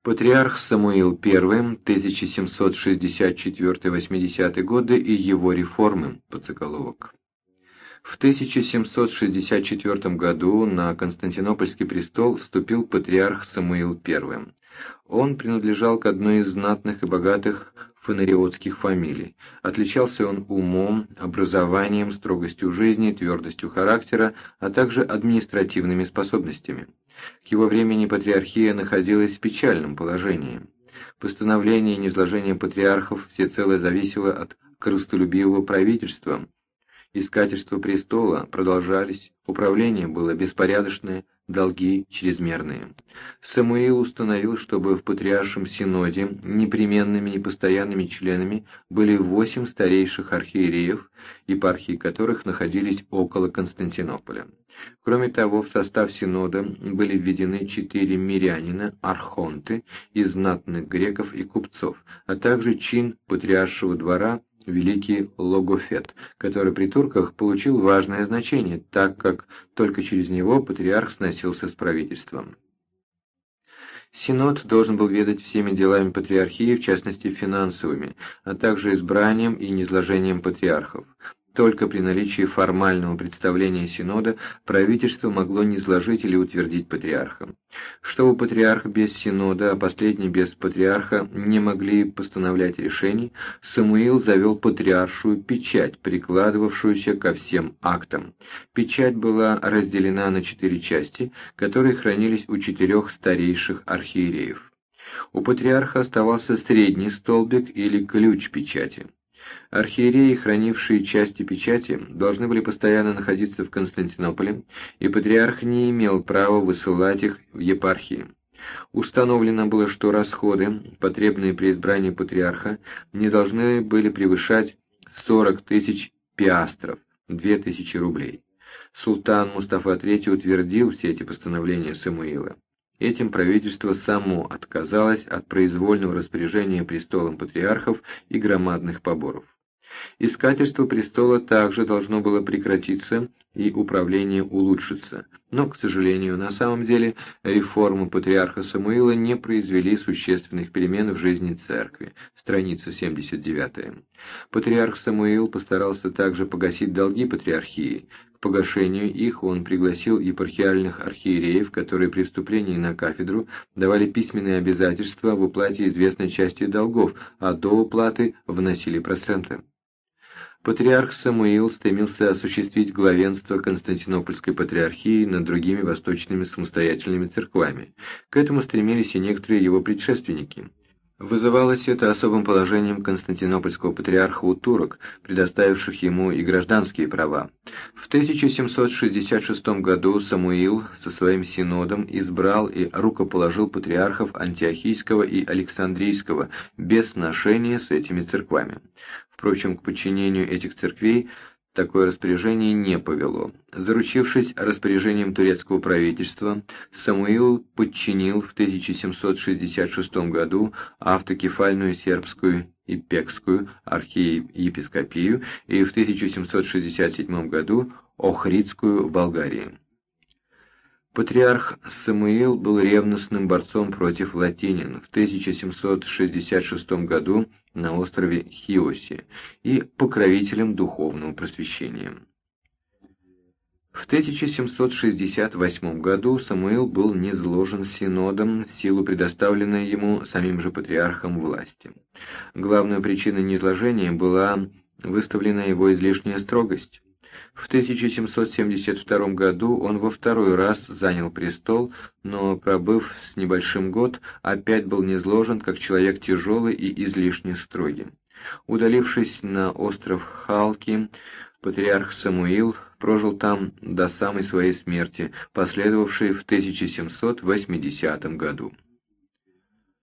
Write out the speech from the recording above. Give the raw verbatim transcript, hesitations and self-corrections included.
Патриарх Самуил I, тысяча семьсот шестьдесят четвёртый — восьмидесятые годы и его реформы, подзаголовок. В тысяча семьсот шестьдесят четвёртом году на Константинопольский престол вступил патриарх Самуил I. Он принадлежал к одной из знатных и богатых фонариотских фамилий. Отличался он умом, образованием, строгостью жизни, твердостью характера, а также административными способностями. К его времени патриархия находилась в печальном положении. Постановление и низложение патриархов всецело зависело от корыстолюбивого правительства. Искательства престола продолжались, управление было беспорядочное, долги чрезмерные. Самуил установил, чтобы в Патриаршем Синоде непременными и постоянными членами были восемь старейших архиереев, епархии которых находились около Константинополя. Кроме того, в состав Синода были введены четыре мирянина, архонты из знатных греков и купцов, а также чин патриаршего двора великий Логофет, который при турках получил важное значение, так как только через него патриарх сносился с правительством. Синод должен был ведать всеми делами патриархии, в частности финансовыми, а также избранием и низложением патриархов. Только при наличии формального представления Синода правительство могло низложить или утвердить патриарха. Чтобы патриарх без Синода, а последний без патриарха не могли постановлять решений, Самуил завел патриаршую печать, прикладывавшуюся ко всем актам. Печать была разделена на четыре части, которые хранились у четырех старейших архиереев. У патриарха оставался средний столбик или ключ печати. Архиереи, хранившие части печати, должны были постоянно находиться в Константинополе, и патриарх не имел права высылать их в епархии. Установлено было, что расходы, потребные при избрании патриарха, не должны были превышать сорок тысяч пиастров, две тысячи рублей. Султан Мустафа третий утвердил все эти постановления Самуила. Этим правительство само отказалось от произвольного распоряжения престолом патриархов и громадных поборов. Искательство престола также должно было прекратиться и управление улучшиться, но, к сожалению, на самом деле реформы патриарха Самуила не произвели существенных перемен в жизни церкви. Страница семьдесят девятая. Патриарх Самуил постарался также погасить долги патриархии. К погашению их он пригласил епархиальных архиереев, которые при вступлении на кафедру давали письменные обязательства в уплате известной части долгов, а до уплаты вносили проценты. Патриарх Самуил стремился осуществить главенство Константинопольской патриархии над другими восточными самостоятельными церквами. К этому стремились и некоторые его предшественники. Вызывалось это особым положением константинопольского патриарха у турок, предоставивших ему и гражданские права. В тысяча семьсот шестьдесят шестом году Самуил со своим синодом избрал и рукоположил патриархов Антиохийского и Александрийского без сношения с этими церквами. Впрочем, к подчинению этих церквей такое распоряжение не повело. Заручившись распоряжением турецкого правительства, Самуил подчинил в тысяча семьсот шестьдесят шестом году автокефальную сербскую и пекскую архиепископию и в тысяча семьсот шестьдесят седьмом году Охридскую в Болгарии. Патриарх Самуил был ревностным борцом против латинин в тысяча семьсот шестьдесят шестом году на острове Хиосе и покровителем духовного просвещения. В тысяча семьсот шестьдесят восьмом году Самуил был низложен синодом в силу предоставленной ему самим же патриархом власти. Главной причиной низложения была выставлена его излишняя строгость. В тысяча семьсот семьдесят втором году он во второй раз занял престол, но, пробыв с небольшим год, опять был низложен как человек тяжелый и излишне строгий. Удалившись на остров Халки, патриарх Самуил прожил там до самой своей смерти, последовавшей в тысяча семьсот восьмидесятом году.